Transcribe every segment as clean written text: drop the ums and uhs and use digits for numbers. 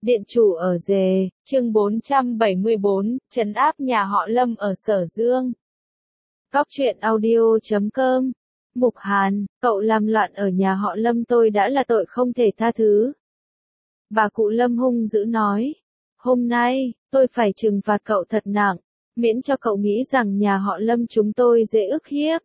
Điện chủ ở Dề, chương 474, trấn áp nhà họ Lâm ở Sở Dương. Góc truyện audio.com. Mục Hàn, cậu làm loạn ở nhà họ Lâm tôi đã là tội không thể tha thứ. Bà cụ Lâm hung dữ nói. Hôm nay, tôi phải trừng phạt cậu thật nặng, miễn cho cậu nghĩ rằng nhà họ Lâm chúng tôi dễ ức hiếp.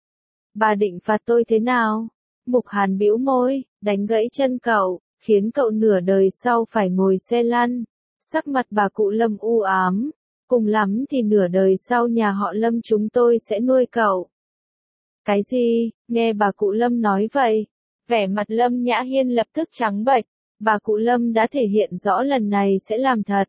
Bà định phạt tôi thế nào? Mục Hàn bĩu môi, đánh gãy chân cậu, khiến cậu nửa đời sau phải ngồi xe lăn. Sắc mặt bà cụ Lâm u ám, cùng lắm thì nửa đời sau nhà họ Lâm chúng tôi sẽ nuôi cậu. Cái gì? Nghe bà cụ Lâm nói vậy, vẻ mặt Lâm Nhã Hiên lập tức trắng bệch, bà cụ Lâm đã thể hiện rõ lần này sẽ làm thật.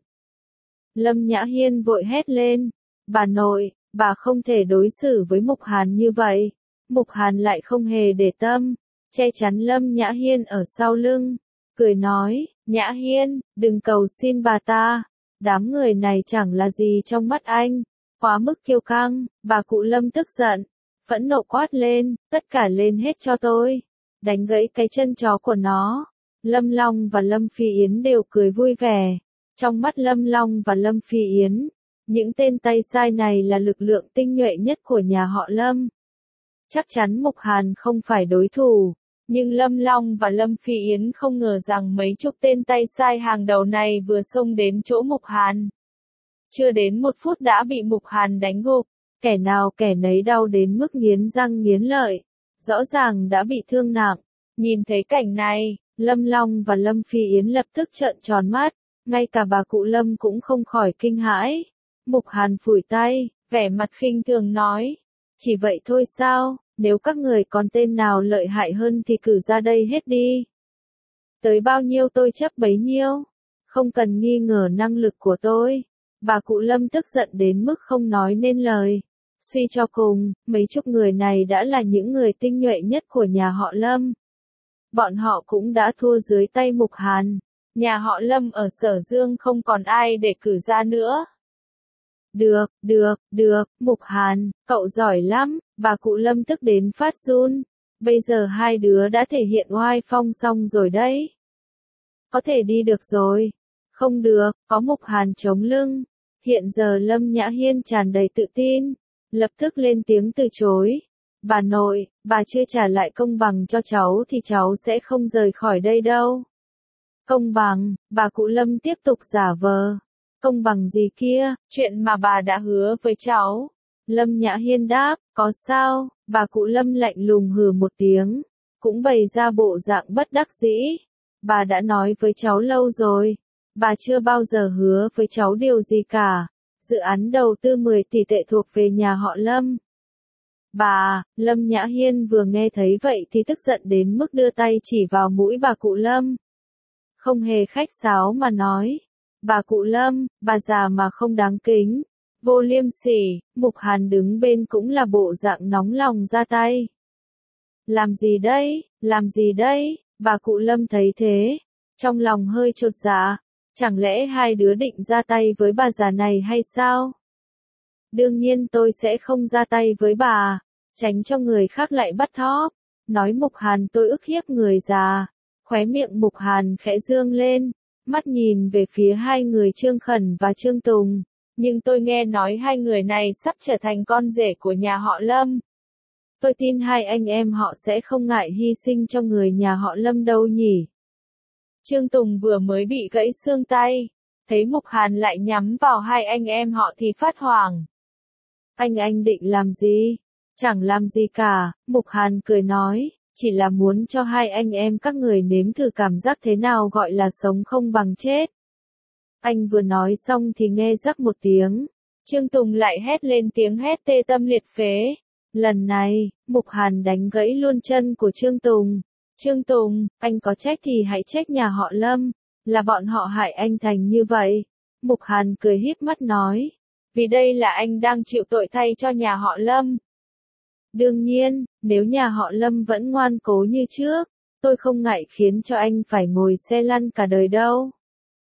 Lâm Nhã Hiên vội hét lên, bà nội, bà không thể đối xử với Mục Hàn như vậy. Mục Hàn lại không hề để tâm, che chắn Lâm Nhã Hiên ở sau lưng, cười nói, Nhã Hiên, đừng cầu xin bà ta, đám người này chẳng là gì trong mắt anh, quá mức kiêu căng. Bà cụ Lâm tức giận, phẫn nộ quát lên, tất cả lên hết cho tôi, đánh gãy cái chân chó của nó. Lâm Long và Lâm Phi Yến đều cười vui vẻ, trong mắt Lâm Long và Lâm Phi Yến, những tên tay sai này là lực lượng tinh nhuệ nhất của nhà họ Lâm. Chắc chắn Mục Hàn không phải đối thủ, nhưng Lâm Long và Lâm Phi Yến không ngờ rằng mấy chục tên tay sai hàng đầu này vừa xông đến chỗ Mục Hàn. Chưa đến 1 phút đã bị Mục Hàn đánh gục, kẻ nào kẻ nấy đau đến mức nghiến răng nghiến lợi, rõ ràng đã bị thương nặng. Nhìn thấy cảnh này, Lâm Long và Lâm Phi Yến lập tức trợn tròn mắt, ngay cả bà cụ Lâm cũng không khỏi kinh hãi. Mục Hàn phủi tay, vẻ mặt khinh thường nói, chỉ vậy thôi sao? Nếu các người còn tên nào lợi hại hơn thì cử ra đây hết đi. Tới bao nhiêu tôi chấp bấy nhiêu. Không cần nghi ngờ năng lực của tôi. Bà cụ Lâm tức giận đến mức không nói nên lời. Suy cho cùng, mấy chục người này đã là những người tinh nhuệ nhất của nhà họ Lâm. Bọn họ cũng đã thua dưới tay Mục Hàn. Nhà họ Lâm ở Sở Dương không còn ai để cử ra nữa. Được, Mục Hàn, cậu giỏi lắm, bà cụ Lâm tức đến phát run. Bây giờ hai đứa đã thể hiện oai phong xong rồi đấy. Có thể đi được rồi. Không được, có Mục Hàn chống lưng. Hiện giờ Lâm Nhã Hiên tràn đầy tự tin, lập tức lên tiếng từ chối. Bà nội, bà chưa trả lại công bằng cho cháu thì cháu sẽ không rời khỏi đây đâu. Công bằng, bà cụ Lâm tiếp tục giả vờ. Công bằng gì kia, chuyện mà bà đã hứa với cháu. Lâm Nhã Hiên đáp, có sao? Bà cụ Lâm lạnh lùng hừ một tiếng, cũng bày ra bộ dạng bất đắc dĩ. Bà đã nói với cháu lâu rồi, bà chưa bao giờ hứa với cháu điều gì cả. Dự án đầu tư 10 tỷ tệ thuộc về nhà họ Lâm. Bà, Lâm Nhã Hiên vừa nghe thấy vậy thì tức giận đến mức đưa tay chỉ vào mũi bà cụ Lâm. Không hề khách sáo mà nói. Bà cụ Lâm, bà già mà không đáng kính, vô liêm sỉ. Mục Hàn đứng bên cũng là bộ dạng nóng lòng ra tay. Làm gì đấy, bà cụ Lâm thấy thế, trong lòng hơi chột dạ, chẳng lẽ hai đứa định ra tay với bà già này hay sao? Đương nhiên tôi sẽ không ra tay với bà, tránh cho người khác lại bắt thóp, nói Mục Hàn tôi ức hiếp người già. Khóe miệng Mục Hàn khẽ dương lên, mắt nhìn về phía hai người Trương Khẩn và Trương Tùng, nhưng tôi nghe nói hai người này sắp trở thành con rể của nhà họ Lâm. Tôi tin hai anh em họ sẽ không ngại hy sinh cho người nhà họ Lâm đâu nhỉ. Trương Tùng vừa mới bị gãy xương tay, thấy Mục Hàn lại nhắm vào hai anh em họ thì phát hoảng. Anh định làm gì? Chẳng làm gì cả, Mục Hàn cười nói, chỉ là muốn cho hai anh em các người nếm thử cảm giác thế nào gọi là sống không bằng chết. Anh vừa nói xong thì nghe rắc một tiếng, Trương Tùng lại hét lên tiếng hét tê tâm liệt phế. Lần này, Mục Hàn đánh gãy luôn chân của Trương Tùng. Trương Tùng, anh có trách thì hãy trách nhà họ Lâm, là bọn họ hại anh thành như vậy. Mục Hàn cười híp mắt nói, vì đây là anh đang chịu tội thay cho nhà họ Lâm. Đương nhiên, nếu nhà họ Lâm vẫn ngoan cố như trước, tôi không ngại khiến cho anh phải ngồi xe lăn cả đời đâu.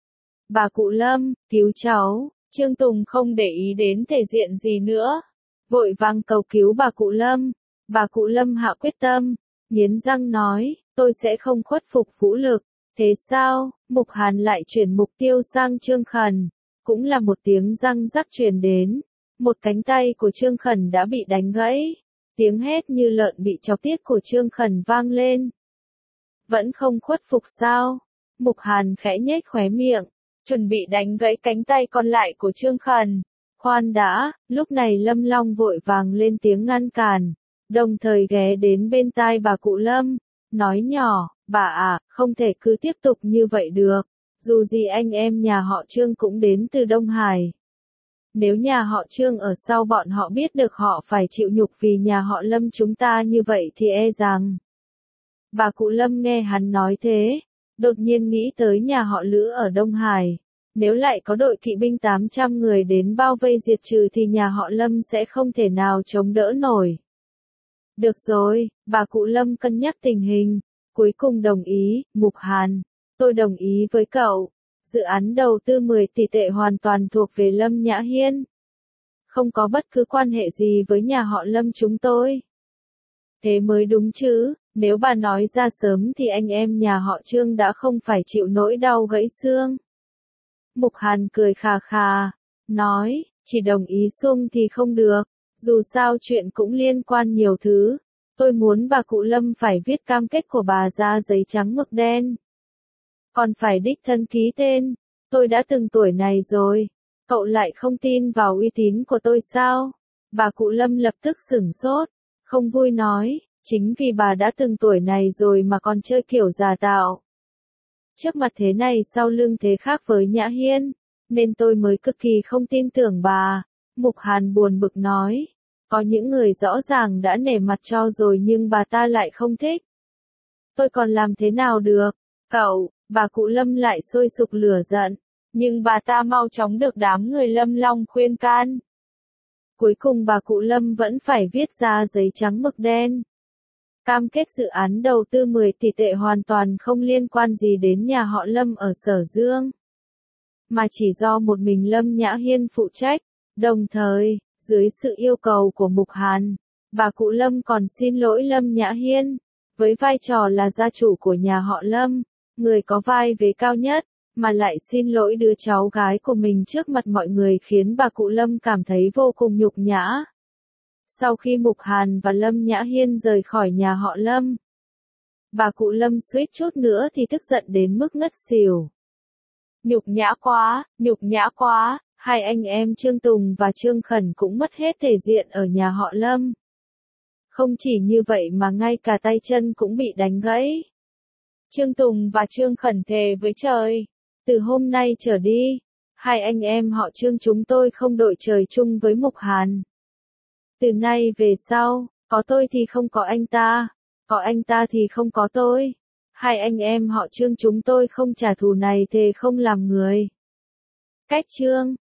Bà cụ Lâm, cứu cháu. Trương Tùng không để ý đến thể diện gì nữa, vội vàng cầu cứu bà cụ Lâm. Bà cụ Lâm hạ quyết tâm, nghiến răng nói, tôi sẽ không khuất phục vũ lực, Thế sao? Mục Hàn lại chuyển mục tiêu sang Trương Khẩn. Cũng là một tiếng răng rắc truyền đến. Một cánh tay của Trương Khẩn đã bị đánh gãy. Tiếng hét như lợn bị chọc tiết của Trương Khẩn vang lên. Vẫn không khuất phục sao? Mục Hàn khẽ nhếch khóe miệng, chuẩn bị đánh gãy cánh tay còn lại của Trương Khẩn. Khoan đã, lúc này Lâm Long vội vàng lên tiếng ngăn cản, đồng thời ghé đến bên tai bà cụ Lâm, nói nhỏ, bà à, không thể cứ tiếp tục như vậy được, dù gì anh em nhà họ Trương cũng đến từ Đông Hải. Nếu nhà họ Trương ở sau bọn họ biết được họ phải chịu nhục vì nhà họ Lâm chúng ta như vậy thì e rằng. Bà cụ Lâm nghe hắn nói thế, đột nhiên nghĩ tới nhà họ Lữ ở Đông Hải. Nếu lại có đội kỵ binh 800 người đến bao vây diệt trừ thì nhà họ Lâm sẽ không thể nào chống đỡ nổi. Được rồi, bà cụ Lâm cân nhắc tình hình, cuối cùng đồng ý, Mục Hàn, tôi đồng ý với cậu. Dự án đầu tư 10 tỷ tệ hoàn toàn thuộc về Lâm Nhã Hiên. Không có bất cứ quan hệ gì với nhà họ Lâm chúng tôi. Thế mới đúng chứ, nếu bà nói ra sớm thì anh em nhà họ Trương đã không phải chịu nỗi đau gãy xương. Mục Hàn cười khà khà, nói, chỉ đồng ý sung thì không được, dù sao chuyện cũng liên quan nhiều thứ. Tôi muốn bà cụ Lâm phải viết cam kết của bà ra giấy trắng mực đen. Còn phải đích thân ký tên, tôi đã từng tuổi này rồi, cậu lại không tin vào uy tín của tôi sao? Bà cụ Lâm lập tức sửng sốt, không vui nói, chính vì bà đã từng tuổi này rồi mà còn chơi kiểu giả tạo. Trước mặt thế này sau lưng thế khác với Nhã Hiên, nên tôi mới cực kỳ không tin tưởng bà. Mục Hàn buồn bực nói, có những người rõ ràng đã nể mặt cho rồi nhưng bà ta lại không thích. Tôi còn làm thế nào được? Cậu, bà cụ Lâm lại sôi sục lửa giận, nhưng bà ta mau chóng được đám người Lâm Long khuyên can. Cuối cùng bà cụ Lâm vẫn phải viết ra giấy trắng mực đen. Cam kết dự án đầu tư 10 tỷ tệ hoàn toàn không liên quan gì đến nhà họ Lâm ở Sở Dương, mà chỉ do một mình Lâm Nhã Hiên phụ trách. Đồng thời, dưới sự yêu cầu của Mục Hàn, bà cụ Lâm còn xin lỗi Lâm Nhã Hiên, với vai trò là gia chủ của nhà họ Lâm, người có vai vế cao nhất, mà lại xin lỗi đứa cháu gái của mình trước mặt mọi người khiến bà cụ Lâm cảm thấy vô cùng nhục nhã. Sau khi Mục Hàn và Lâm Nhã Hiên rời khỏi nhà họ Lâm, bà cụ Lâm suýt chút nữa thì tức giận đến mức ngất xỉu. Nhục nhã quá, hai anh em Trương Tùng và Trương Khẩn cũng mất hết thể diện ở nhà họ Lâm. Không chỉ như vậy mà ngay cả tay chân cũng bị đánh gãy. Trương Tùng và Trương Khẩn thề với trời, từ hôm nay trở đi, hai anh em họ Trương chúng tôi không đội trời chung với Mục Hàn. Từ nay về sau, có tôi thì không có anh ta, có anh ta thì không có tôi. Hai anh em họ Trương chúng tôi không trả thù này thề không làm người. Cách Trương